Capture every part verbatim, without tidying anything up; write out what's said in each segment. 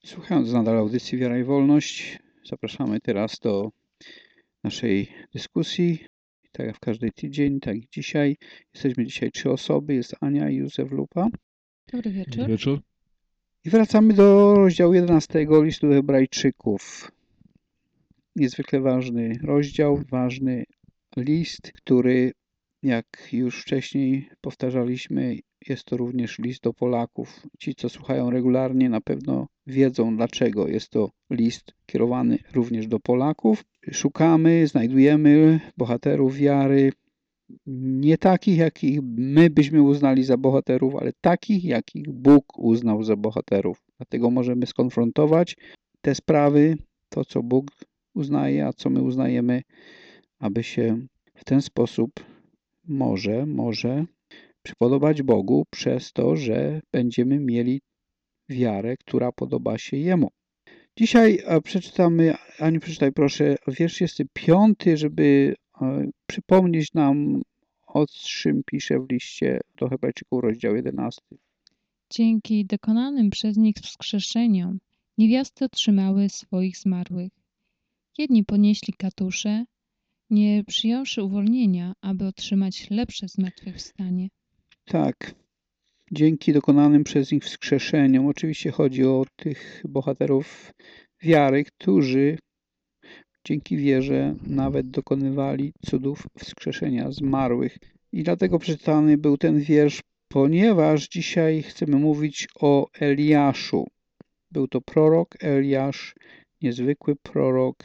Słuchając nadal audycji Wiara i Wolność, zapraszamy teraz do naszej dyskusji. Tak jak w każdy tydzień, tak i dzisiaj. Jesteśmy dzisiaj trzy osoby. Jest Ania i Józef Lupa. Dobry wieczór. Dobry wieczór. I wracamy do rozdziału jedenastego listu do Hebrajczyków. Niezwykle ważny rozdział, ważny list, który, jak już wcześniej powtarzaliśmy, jest to również list do Polaków. Ci, co słuchają regularnie, na pewno wiedzą, dlaczego jest to list kierowany również do Polaków. Szukamy, znajdujemy bohaterów wiary, nie takich, jakich my byśmy uznali za bohaterów, ale takich, jakich Bóg uznał za bohaterów. Dlatego możemy skonfrontować te sprawy, to co Bóg uznaje, a co my uznajemy, aby się w ten sposób może, może przypodobać Bogu przez to, że będziemy mieli wiarę, która podoba się Jemu. Dzisiaj przeczytamy, Aniu, przeczytaj proszę wiersz trzydziesty piąty, żeby przypomnieć nam, o czym pisze w liście do Hebrajczyków, rozdział jedenasty. Dzięki dokonanym przez nich wskrzeszeniom niewiasty otrzymały swoich zmarłych. Jedni ponieśli katusze, nie przyjąwszy uwolnienia, aby otrzymać lepsze zmartwychwstanie. Tak, dzięki dokonanym przez nich wskrzeszeniom. Oczywiście chodzi o tych bohaterów wiary, którzy dzięki wierze nawet dokonywali cudów wskrzeszenia zmarłych. I dlatego przeczytany był ten wiersz, ponieważ dzisiaj chcemy mówić o Eliaszu. Był to prorok Eliasz, niezwykły prorok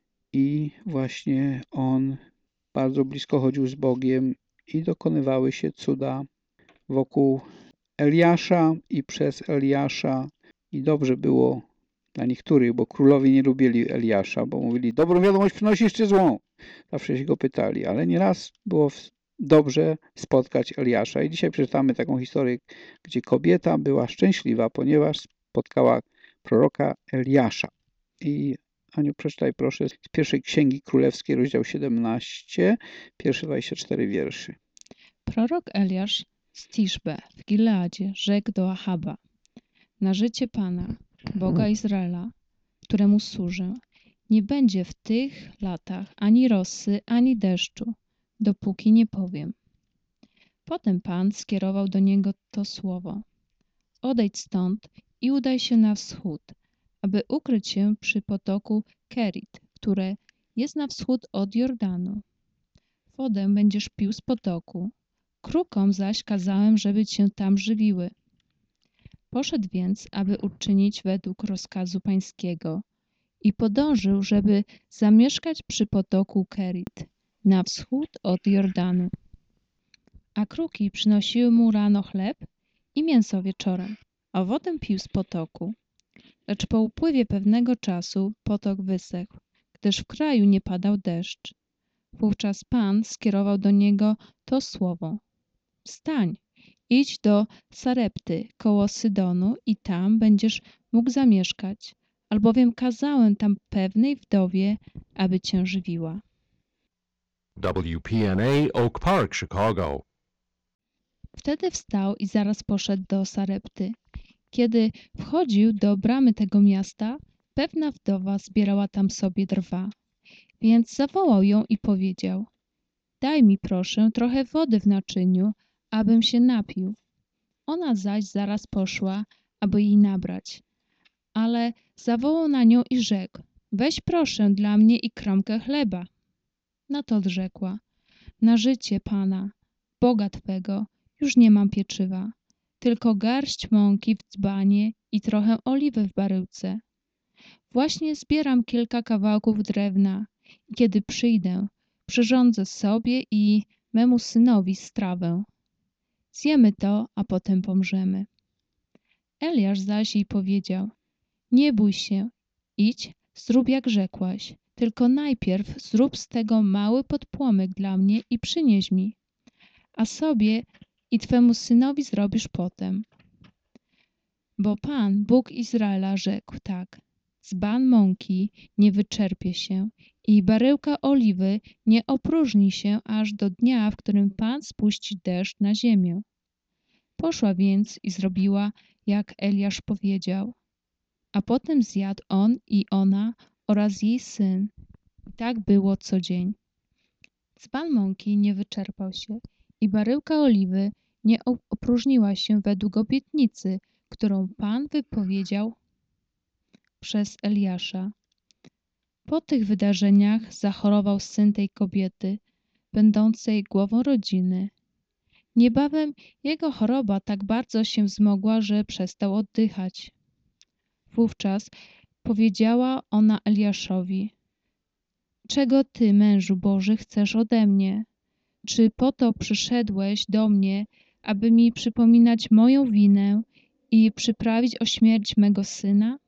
i właśnie on bardzo blisko chodził z Bogiem i dokonywały się cuda wokół Eliasza i przez Eliasza i dobrze było dla niektórych, bo królowie nie lubili Eliasza, bo mówili, dobrą wiadomość przynosisz czy złą? Zawsze się go pytali, ale nieraz było dobrze spotkać Eliasza. I dzisiaj przeczytamy taką historię, gdzie kobieta była szczęśliwa, ponieważ spotkała proroka Eliasza. I Aniu, przeczytaj proszę z pierwszej Księgi Królewskiej, rozdział siedemnasty, pierwsze dwadzieścia cztery wierszy. Prorok Eliasz z Tiszbe w Gileadzie rzekł do Ahaba: na życie Pana, Boga Izraela, któremu służę, nie będzie w tych latach ani rosy, ani deszczu, dopóki nie powiem. Potem Pan skierował do niego to słowo: odejdź stąd i udaj się na wschód, aby ukryć się przy potoku Kerit, które jest na wschód od Jordanu. Wodę będziesz pił z potoku, krukom zaś kazałem, żeby cię tam żywiły. Poszedł więc, aby uczynić według rozkazu pańskiego i podążył, żeby zamieszkać przy potoku Kerit, na wschód od Jordanu. A kruki przynosiły mu rano chleb i mięso wieczorem, a wodę pił z potoku. Lecz po upływie pewnego czasu potok wysechł, gdyż w kraju nie padał deszcz. Wówczas Pan skierował do niego to słowo: wstań, idź do Sarepty koło Sydonu i tam będziesz mógł zamieszkać, albowiem kazałem tam pewnej wdowie, aby cię żywiła. W P N A Oak Park, Chicago. Wtedy wstał i zaraz poszedł do Sarepty. Kiedy wchodził do bramy tego miasta, pewna wdowa zbierała tam sobie drwa. Więc zawołał ją i powiedział: daj mi proszę trochę wody w naczyniu, abym się napił. Ona zaś zaraz poszła, aby jej nabrać. Ale zawołał na nią i rzekł: weź proszę dla mnie i kromkę chleba. Na to odrzekła: na życie Pana, Boga Twego, już nie mam pieczywa, tylko garść mąki w dzbanie i trochę oliwy w baryłce. Właśnie zbieram kilka kawałków drewna i kiedy przyjdę, przyrządzę sobie i memu synowi strawę. Zjemy to, a potem pomrzemy. Eliasz zaś jej powiedział: nie bój się, idź, zrób jak rzekłaś, tylko najpierw zrób z tego mały podpłomyk dla mnie i przynieś mi, a sobie i twemu synowi zrobisz potem. Bo Pan, Bóg Izraela, rzekł tak: dzban mąki nie wyczerpie się i baryłka oliwy nie opróżni się aż do dnia, w którym Pan spuści deszcz na ziemię. Poszła więc i zrobiła, jak Eliasz powiedział. a potem zjadł on i ona oraz jej syn. I tak było co dzień. Dzban mąki nie wyczerpał się i baryłka oliwy nie opróżniła się według obietnicy, którą Pan wypowiedział przez Eliasza. Po tych wydarzeniach zachorował syn tej kobiety, będącej głową rodziny. Niebawem jego choroba tak bardzo się wzmogła, że przestał oddychać. Wówczas powiedziała ona Eliaszowi: Czego ty, mężu Boży, chcesz ode mnie? Czy po to przyszedłeś do mnie, aby mi przypominać moją winę i przyprawić o śmierć mego syna?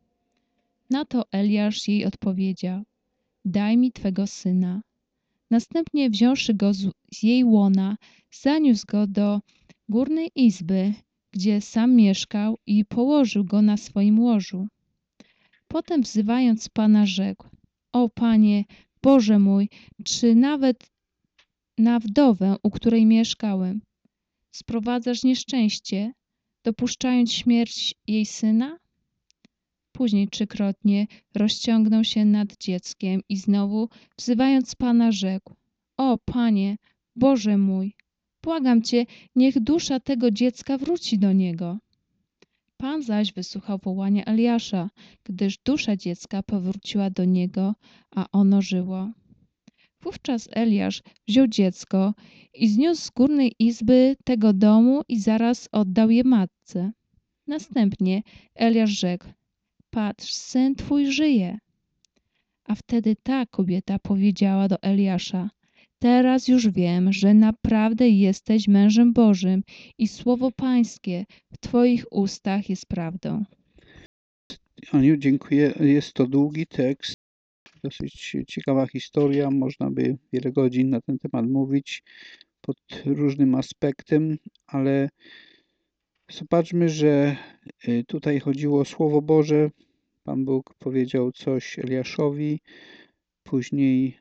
Na to Eliasz jej odpowiedział: Daj mi twego syna. Następnie wziąwszy go z, z jej łona, zaniósł go do górnej izby, gdzie sam mieszkał, i położył go na swoim łożu. Potem wzywając Pana rzekł: O Panie, Boże mój, czy nawet na wdowę, u której mieszkałem, sprowadzasz nieszczęście, dopuszczając śmierć jej syna? Później trzykrotnie rozciągnął się nad dzieckiem i znowu, wzywając Pana, rzekł: O Panie, Boże mój, błagam Cię, niech dusza tego dziecka wróci do niego. Pan zaś wysłuchał wołania Eliasza, gdyż dusza dziecka powróciła do niego, a ono żyło. Wówczas Eliasz wziął dziecko i zniósł z górnej izby tego domu i zaraz oddał je matce. Następnie Eliasz rzekł: Patrz, syn twój żyje. A wtedy ta kobieta powiedziała do Eliasza: Teraz już wiem, że naprawdę jesteś mężem Bożym i słowo Pańskie w twoich ustach jest prawdą. Aniu, dziękuję. Jest to długi tekst, dosyć ciekawa historia. Można by wiele godzin na ten temat mówić pod różnym aspektem, ale zobaczmy, że tutaj chodziło o Słowo Boże. Pan Bóg powiedział coś Eliaszowi, później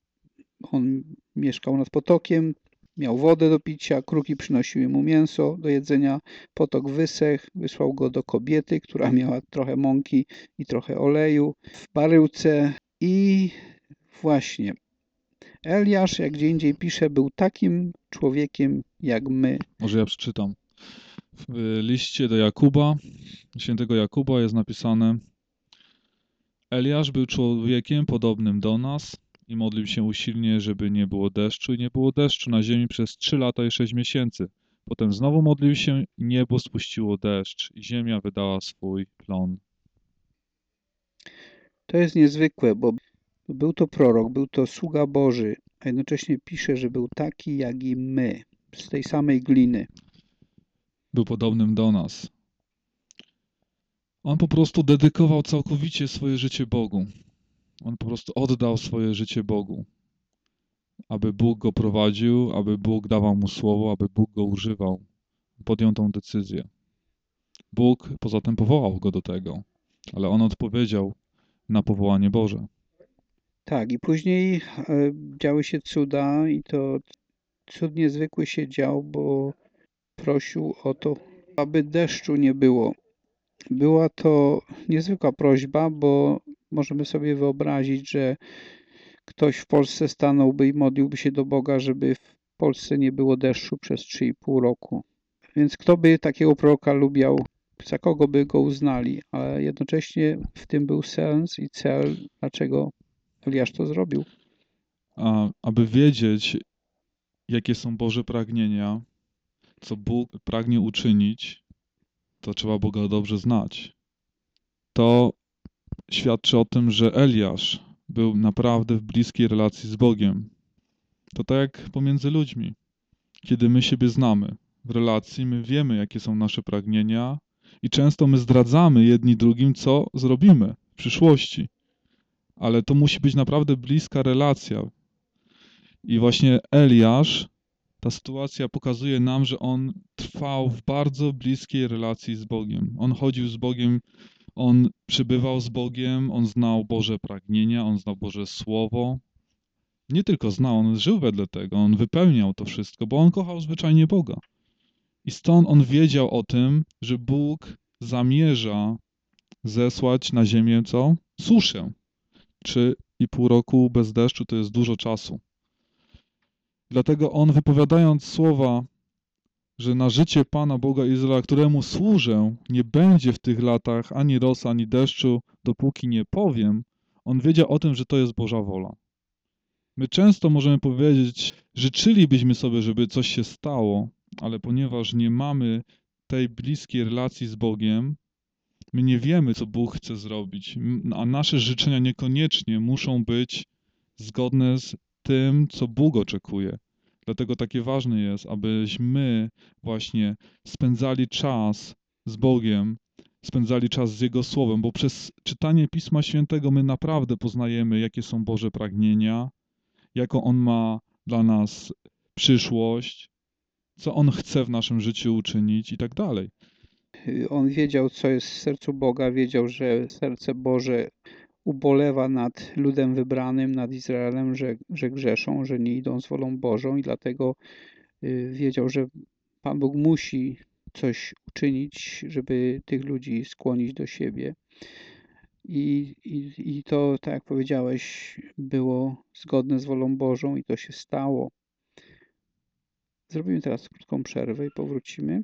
on mieszkał nad potokiem, miał wodę do picia, kruki przynosiły mu mięso do jedzenia, potok wysechł, wysłał go do kobiety, która miała trochę mąki i trochę oleju w baryłce. I właśnie Eliasz, jak gdzie indziej pisze, był takim człowiekiem jak my. Może ja przeczytam. W liście do Jakuba, świętego Jakuba jest napisane: Eliasz był człowiekiem podobnym do nas i modlił się usilnie, żeby nie było deszczu, i nie było deszczu na ziemi przez trzy lata i sześć miesięcy. Potem znowu modlił się i niebo spuściło deszcz i ziemia wydała swój plon. To jest niezwykłe, bo był to prorok, był to sługa Boży, a jednocześnie pisze, że był taki jak i my, z tej samej gliny. Był podobnym do nas. On po prostu dedykował całkowicie swoje życie Bogu. On po prostu oddał swoje życie Bogu, aby Bóg go prowadził, aby Bóg dawał mu słowo, aby Bóg go używał. Podjął tą decyzję. Bóg poza tym powołał go do tego, ale on odpowiedział na powołanie Boże. Tak, i później e, działy się cuda i to cud niezwykły się dział, bo prosił o to, aby deszczu nie było. Była to niezwykła prośba, bo możemy sobie wyobrazić, że ktoś w Polsce stanąłby i modliłby się do Boga, żeby w Polsce nie było deszczu przez trzy i pół roku. Więc kto by takiego proroka lubiał, za kogo by go uznali, ale jednocześnie w tym był sens i cel, dlaczego Eliasz to zrobił. A aby wiedzieć, jakie są Boże pragnienia, co Bóg pragnie uczynić, to trzeba Boga dobrze znać. To świadczy o tym, że Eliasz był naprawdę w bliskiej relacji z Bogiem. To tak jak pomiędzy ludźmi. Kiedy my siebie znamy w relacji, my wiemy, jakie są nasze pragnienia i często my zdradzamy jedni drugim, co zrobimy w przyszłości. Ale to musi być naprawdę bliska relacja. I właśnie Eliasz, ta sytuacja pokazuje nam, że on trwał w bardzo bliskiej relacji z Bogiem. On chodził z Bogiem, on przybywał z Bogiem, on znał Boże pragnienia, on znał Boże Słowo. Nie tylko znał, on żył wedle tego, on wypełniał to wszystko, bo on kochał zwyczajnie Boga. I stąd on wiedział o tym, że Bóg zamierza zesłać na ziemię co? Suszę. Trzy i pół roku bez deszczu to jest dużo czasu. Dlatego on, wypowiadając słowa, że na życie Pana Boga Izraela, któremu służę, nie będzie w tych latach ani rosy, ani deszczu, dopóki nie powiem, on wiedział o tym, że to jest Boża wola. My często możemy powiedzieć, życzylibyśmy sobie, żeby coś się stało, ale ponieważ nie mamy tej bliskiej relacji z Bogiem, my nie wiemy, co Bóg chce zrobić, a nasze życzenia niekoniecznie muszą być zgodne z tym, co Bóg oczekuje. Dlatego takie ważne jest, abyśmy właśnie spędzali czas z Bogiem, spędzali czas z Jego Słowem, bo przez czytanie Pisma Świętego my naprawdę poznajemy, jakie są Boże pragnienia, jaką On ma dla nas przyszłość, co On chce w naszym życiu uczynić i tak dalej. On wiedział, co jest w sercu Boga, wiedział, że serce Boże ubolewa nad ludem wybranym, nad Izraelem, że, że grzeszą, że nie idą z wolą Bożą i dlatego wiedział, że Pan Bóg musi coś uczynić, żeby tych ludzi skłonić do siebie. I, i, I to, tak jak powiedziałeś, było zgodne z wolą Bożą i to się stało. Zrobimy teraz krótką przerwę i powrócimy.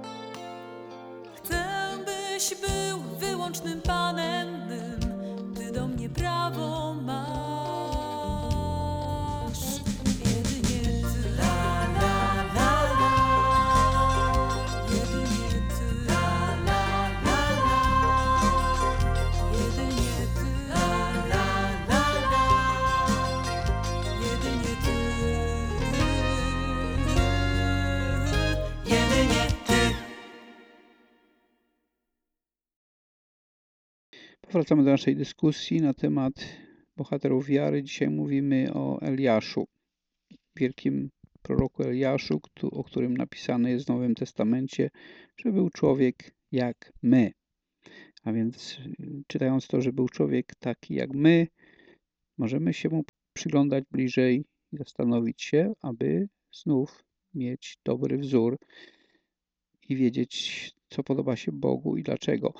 Był wyłącznym Panem mym, Ty do mnie prawo masz. Jedynie ty, la la la la. Jedynie ty, la la la la. Jedynie ty, la la la la. Jedynie ty, jedynie ty. Powracamy do naszej dyskusji na temat bohaterów wiary. Dzisiaj mówimy o Eliaszu, wielkim proroku Eliaszu, któ- o którym napisane jest w Nowym Testamencie, że był człowiek jak my. A więc y, czytając to, że był człowiek taki jak my, możemy się mu przyglądać bliżej i zastanowić się, aby znów mieć dobry wzór i wiedzieć, co podoba się Bogu i dlaczego.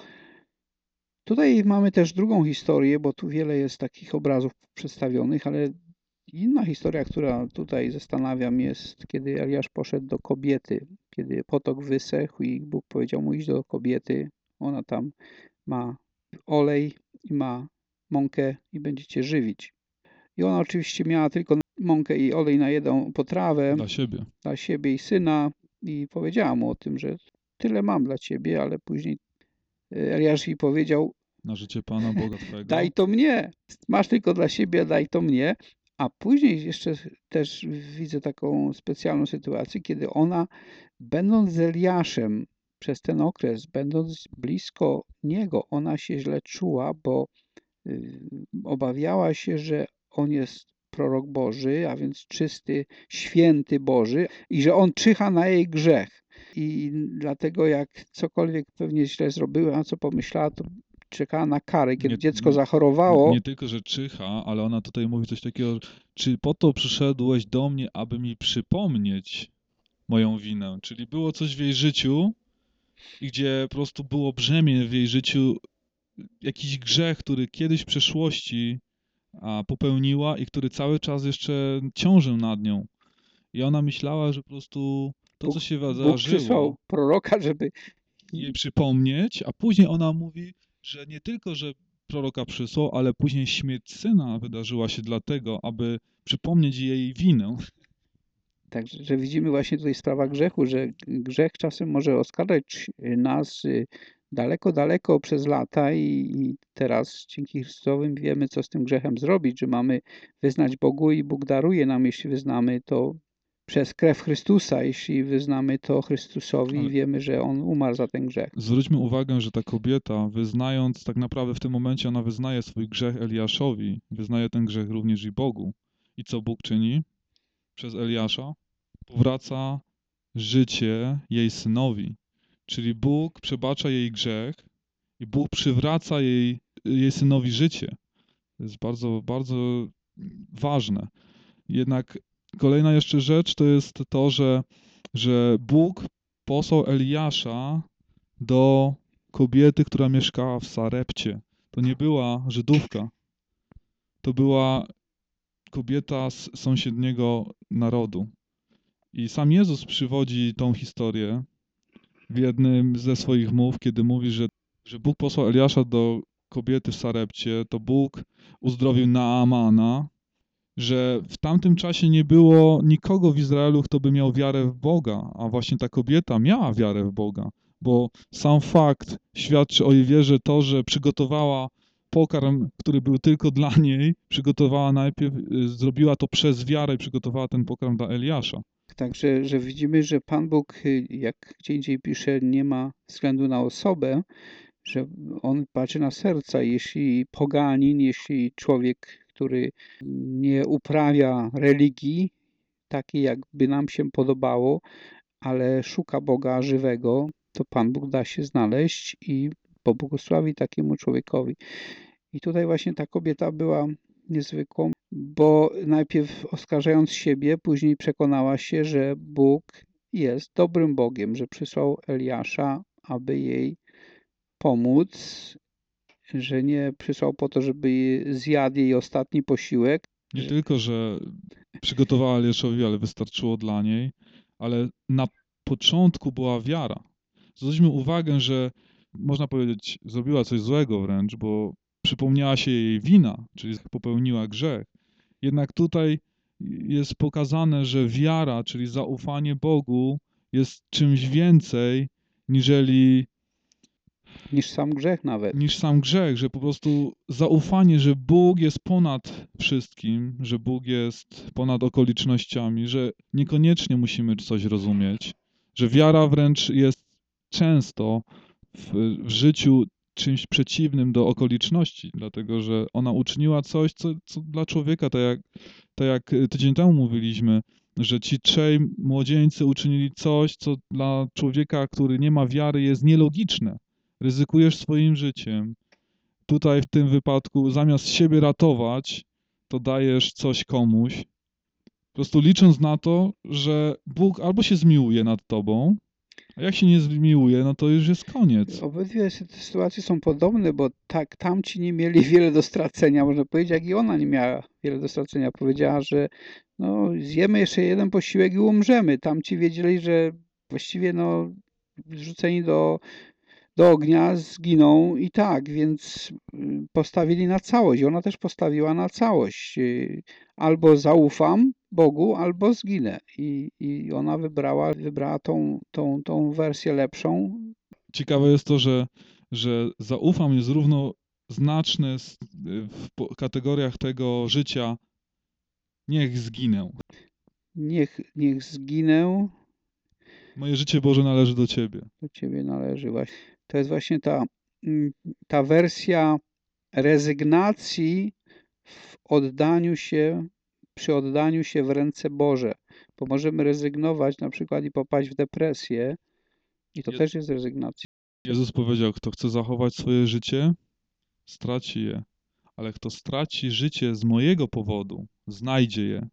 Tutaj mamy też drugą historię, bo tu wiele jest takich obrazów przedstawionych, ale inna historia, która tutaj zastanawia mnie, jest, kiedy Eliasz poszedł do kobiety, kiedy potok wysechł i Bóg powiedział mu iść do kobiety. Ona tam ma olej i ma mąkę i będzie cię żywić. I ona oczywiście miała tylko mąkę i olej na jedną potrawę Dla siebie. dla siebie i syna i powiedziała mu o tym, że tyle mam dla ciebie, ale później Eliasz jej powiedział, Na życie Pana Boga Twego. daj to mnie, masz tylko dla siebie, daj to mnie. A później jeszcze też widzę taką specjalną sytuację, kiedy ona, będąc z Eliaszem przez ten okres, będąc blisko niego, ona się źle czuła, bo y, obawiała się, że on jest prorok Boży, a więc czysty, święty Boży i że on czyha na jej grzech. I dlatego jak cokolwiek pewnie źle zrobiła, co pomyślała, to czekała na karę. Kiedy Nie- dziecko nie- zachorowało, Nie tylko, że czyha, ale ona tutaj mówi coś takiego, czy po to przyszedłeś do mnie, aby mi przypomnieć moją winę? Czyli było coś w jej życiu, i gdzie po prostu było brzemię w jej życiu, jakiś grzech, który kiedyś w przeszłości a, popełniła i który cały czas jeszcze ciążył nad nią. I ona myślała, że po prostu to, co Bóg- się Bóg wydarzyło, przysłał proroka, żeby jej przypomnieć, a później ona mówi, że nie tylko, że proroka przysłał, ale później śmierć syna wydarzyła się dlatego, aby przypomnieć jej winę. Także że widzimy właśnie tutaj sprawa grzechu, że grzech czasem może oskarżać nas y, daleko, daleko przez lata i, i teraz dzięki Chrystusowym wiemy, co z tym grzechem zrobić, że mamy wyznać Bogu i Bóg daruje nam, jeśli wyznamy to przez krew Chrystusa, jeśli wyznamy to Chrystusowi Ale- i wiemy, że On umarł za ten grzech. Zwróćmy uwagę, że ta kobieta, wyznając, tak naprawdę w tym momencie ona wyznaje swój grzech Eliaszowi, wyznaje ten grzech również i Bogu. I co Bóg czyni? Przez Eliasza powraca życie jej synowi. Czyli Bóg przebacza jej grzech i Bóg przywraca jej, jej synowi życie. To jest bardzo, bardzo ważne. Jednak kolejna jeszcze rzecz to jest to, że, że Bóg posłał Eliasza do kobiety, która mieszkała w Sarepcie. To nie była Żydówka. To była kobieta z sąsiedniego narodu. I sam Jezus przywodzi tą historię w jednym ze swoich mów, kiedy mówi, że, że Bóg posłał Eliasza do kobiety w Sarepcie, to Bóg uzdrowił Naamana, że w tamtym czasie nie było nikogo w Izraelu, kto by miał wiarę w Boga, a właśnie ta kobieta miała wiarę w Boga, bo sam fakt świadczy o jej wierze to, że przygotowała pokarm, który był tylko dla niej, przygotowała najpierw, y, zrobiła to przez wiarę i przygotowała ten pokarm dla Eliasza. Także że widzimy, że Pan Bóg, y, jak gdzie indziej pisze, nie ma względu na osobę, że On patrzy na serca. Jeśli poganin, jeśli człowiek, który nie uprawia religii takiej, jakby nam się podobało, ale szuka Boga żywego, to Pan Bóg da się znaleźć i pobłogosławi takiemu człowiekowi. I tutaj właśnie ta kobieta była niezwykłą, bo najpierw oskarżając siebie, później przekonała się, że Bóg jest dobrym Bogiem, że przysłał Eliasza, aby jej pomóc, że nie przysłał po to, żeby zjadł jej ostatni posiłek. Nie tylko, że przygotowała Eliaszowi, ale wystarczyło dla niej, ale na początku była wiara. Zwróćmy uwagę, że można powiedzieć, zrobiła coś złego wręcz, bo przypomniała się jej wina, czyli popełniła grzech. Jednak tutaj jest pokazane, że wiara, czyli zaufanie Bogu, jest czymś więcej niżeli Niż sam grzech nawet. niż sam grzech, że po prostu zaufanie, że Bóg jest ponad wszystkim, że Bóg jest ponad okolicznościami, że niekoniecznie musimy coś rozumieć, że wiara wręcz jest często w, w życiu czymś przeciwnym do okoliczności, dlatego że ona uczyniła coś, co, co dla człowieka, tak jak, tak jak tydzień temu mówiliśmy, że ci trzej młodzieńcy uczynili coś, co dla człowieka, który nie ma wiary, jest nielogiczne. Ryzykujesz swoim życiem. Tutaj w tym wypadku zamiast siebie ratować, to dajesz coś komuś, po prostu licząc na to, że Bóg albo się zmiłuje nad tobą, a jak się nie zmiłuje, no to już jest koniec. Obydwie sy- sytuacje są podobne, bo tak tamci nie mieli wiele do stracenia, można powiedzieć, jak i ona nie miała wiele do stracenia. Powiedziała, że no, zjemy jeszcze jeden posiłek i umrzemy. Tamci wiedzieli, że właściwie no, zrzuceni do, do ognia zginą i tak, więc y, postawili na całość. Ona też postawiła na całość. Y, Albo zaufam Bogu, albo zginę. I, i ona wybrała, wybrała tą, tą, tą wersję lepszą. Ciekawe jest to, że, że zaufam jest równoznaczne z, w po- kategoriach tego życia niech zginę. Niech, niech zginę, Moje życie Boże należy do Ciebie. do Ciebie należy. Właśnie. To jest właśnie ta, mm, ta wersja rezygnacji w oddaniu się, przy oddaniu się w ręce Boże. Bo możemy rezygnować na przykład i popaść w depresję i to Je- też jest rezygnacja. Jezus powiedział, kto chce zachować swoje życie, straci je. Ale kto straci życie z mojego powodu, znajdzie je.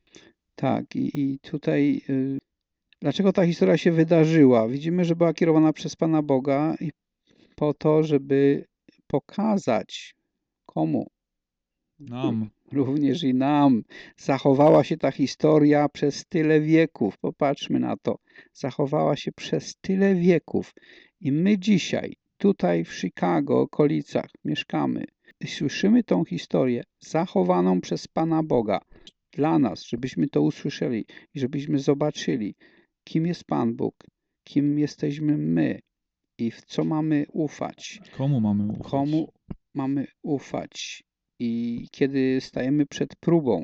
Tak, i, i tutaj y, dlaczego ta historia się wydarzyła? Widzimy, że była kierowana przez Pana Boga i po to, żeby pokazać komu? Nam. Również i nam zachowała się ta historia przez tyle wieków. Popatrzmy na to. Zachowała się przez tyle wieków. I my dzisiaj, tutaj w Chicago, okolicach, mieszkamy. I słyszymy tą historię zachowaną przez Pana Boga dla nas, żebyśmy to usłyszeli i żebyśmy zobaczyli, kim jest Pan Bóg, kim jesteśmy my i w co mamy ufać. Komu mamy ufać? Komu mamy ufać? I kiedy stajemy przed próbą,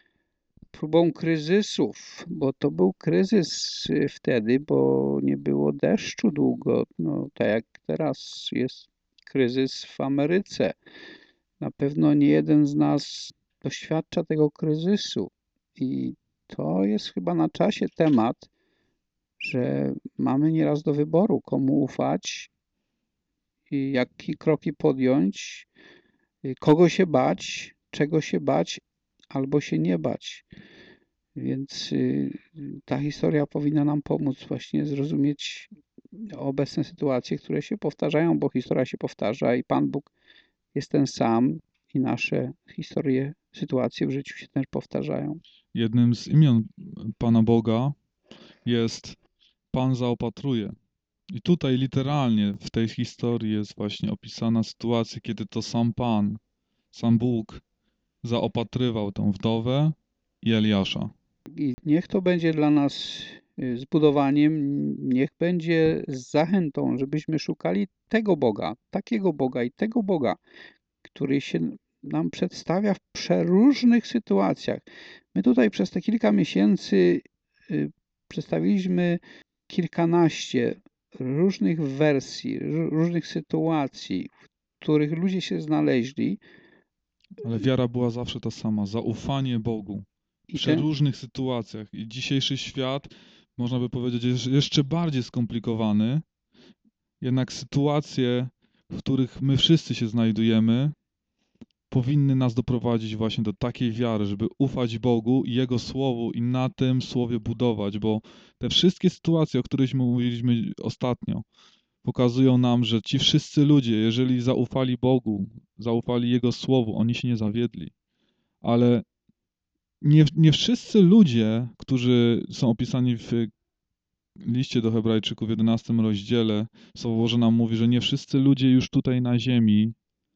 próbą kryzysów, bo to był kryzys y, wtedy, bo nie było deszczu długo, no tak jak teraz jest kryzys w Ameryce. Na pewno nie jeden z nas doświadcza tego kryzysu i to jest chyba na czasie temat, że mamy nieraz do wyboru, komu ufać i jakie kroki podjąć, y, kogo się bać, czego się bać, albo się nie bać. Więc y, ta historia powinna nam pomóc właśnie zrozumieć obecne sytuacje, które się powtarzają, bo historia się powtarza i Pan Bóg jest ten sam i nasze historie, sytuacje w życiu się też powtarzają. Jednym z imion Pana Boga jest Pan zaopatruje. I tutaj literalnie w tej historii jest właśnie opisana sytuacja, kiedy to sam Pan, sam Bóg zaopatrywał tę wdowę i Eliasza. I niech to będzie dla nas y, zbudowaniem, niech będzie zachętą, żebyśmy szukali tego Boga, takiego Boga i tego Boga, który się nam przedstawia w przeróżnych sytuacjach. My tutaj przez te kilka miesięcy y, przedstawiliśmy kilkanaście różnych wersji, ró- różnych sytuacji, w których ludzie się znaleźli Ale wiara była zawsze ta sama. Zaufanie Bogu. W i ten, przeróżnych sytuacjach. I dzisiejszy świat, można by powiedzieć, jest jeszcze bardziej skomplikowany. Jednak sytuacje, w których my wszyscy się znajdujemy, powinny nas doprowadzić właśnie do takiej wiary, żeby ufać Bogu i Jego Słowu i na tym Słowie budować, bo te wszystkie sytuacje, o których mówiliśmy ostatnio, pokazują nam, że ci wszyscy ludzie, jeżeli zaufali Bogu, zaufali Jego Słowu, oni się nie zawiedli. Ale nie, nie wszyscy ludzie, którzy są opisani w liście do Hebrajczyków w jedenastym rozdziale, Słowo Boże nam mówi, że nie wszyscy ludzie już tutaj na ziemi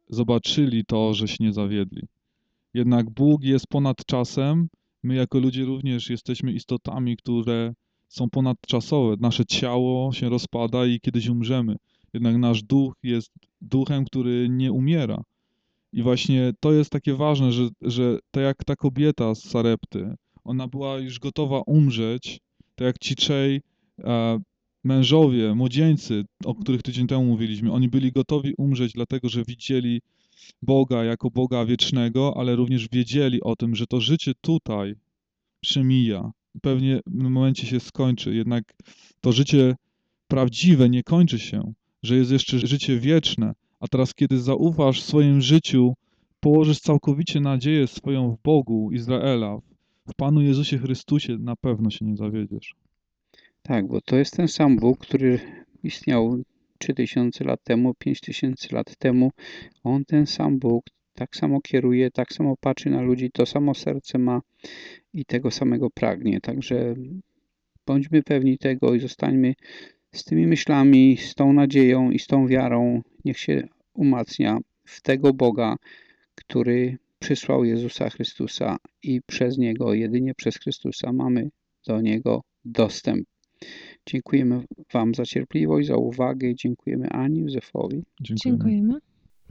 zobaczyli to, że się nie zawiedli. Jednak Bóg jest ponad czasem, my jako ludzie również jesteśmy istotami, które są ponadczasowe. Nasze ciało się rozpada i kiedyś umrzemy. Jednak nasz duch jest duchem, który nie umiera. I właśnie to jest takie ważne, że, że tak jak ta kobieta z Sarepty, ona była już gotowa umrzeć, tak jak ci trzej e, mężowie, młodzieńcy, o których tydzień temu mówiliśmy, oni byli gotowi umrzeć, dlatego że widzieli Boga jako Boga wiecznego, ale również wiedzieli o tym, że to życie tutaj przemija. Pewnie w pewnym momencie się skończy, jednak to życie prawdziwe nie kończy się, że jest jeszcze życie wieczne, a teraz kiedy zaufasz w swoim życiu, położysz całkowicie nadzieję swoją w Bogu Izraela, w Panu Jezusie Chrystusie, na pewno się nie zawiedziesz. Tak, bo to jest ten sam Bóg, który istniał trzy tysiące lat temu, pięć tysięcy lat temu. On, ten sam Bóg, tak samo kieruje, tak samo patrzy na ludzi, to samo serce ma i tego samego pragnie. Także bądźmy pewni tego i zostańmy z tymi myślami, z tą nadzieją i z tą wiarą. Niech się umacnia w tego Boga, który przysłał Jezusa Chrystusa i przez Niego, jedynie przez Chrystusa mamy do Niego dostęp. Dziękujemy Wam za cierpliwość, za uwagę i dziękujemy Ani, Józefowi. Dziękujemy. Dziękujemy.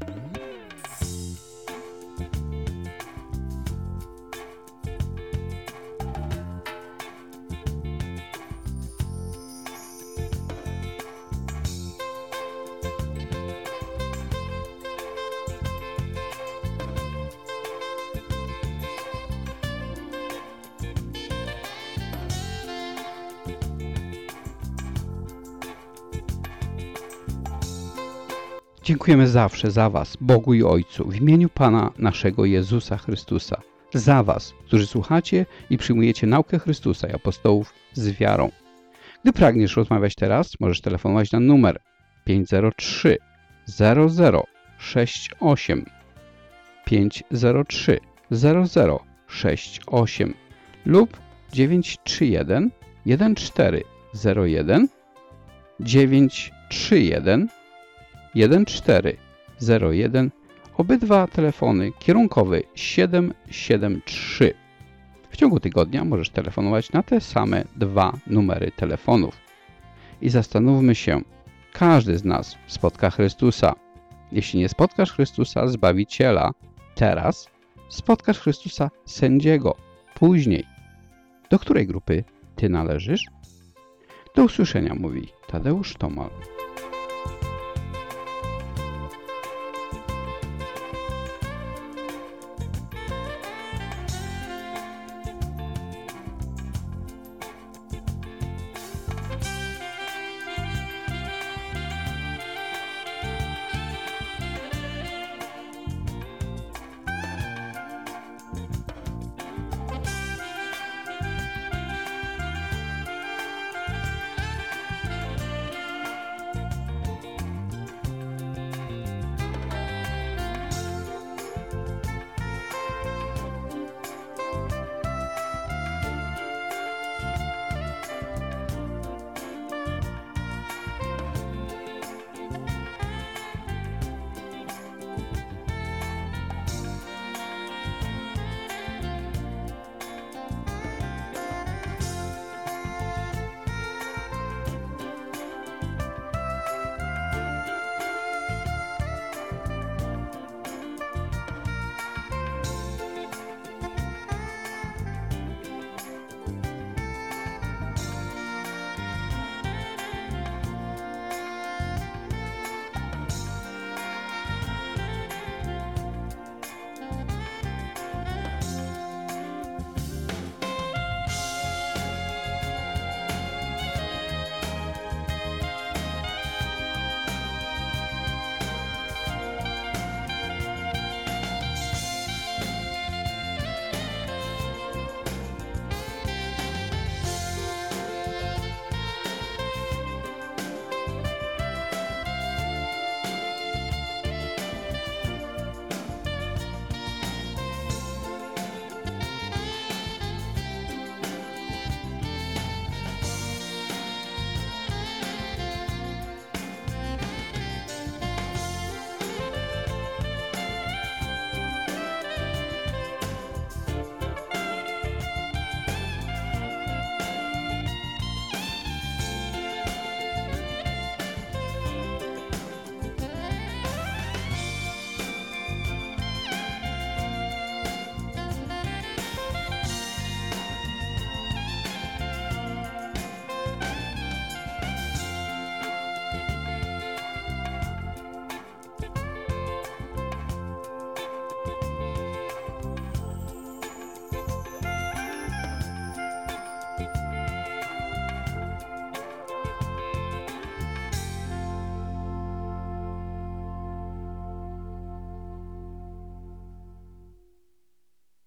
Dziękujemy zawsze za Was, Bogu i Ojcu, w imieniu Pana naszego Jezusa Chrystusa. Za Was, którzy słuchacie i przyjmujecie naukę Chrystusa i apostołów z wiarą. Gdy pragniesz rozmawiać teraz, możesz telefonować na numer pięć zero trzy zero zero sześć osiem pięć zero trzy zero zero sześć osiem lub dziewięć trzy jeden jeden cztery zero jeden dziewięć trzy jeden jeden cztery zero jeden. Obydwa telefony kierunkowy siedem siedem trzy. W ciągu tygodnia możesz telefonować na te same dwa numery telefonów. I zastanówmy się, każdy z nas spotka Chrystusa. Jeśli nie spotkasz Chrystusa, Zbawiciela, teraz spotkasz Chrystusa, Sędziego, później. Do której grupy Ty należysz? Do usłyszenia, mówi Tadeusz Tomal.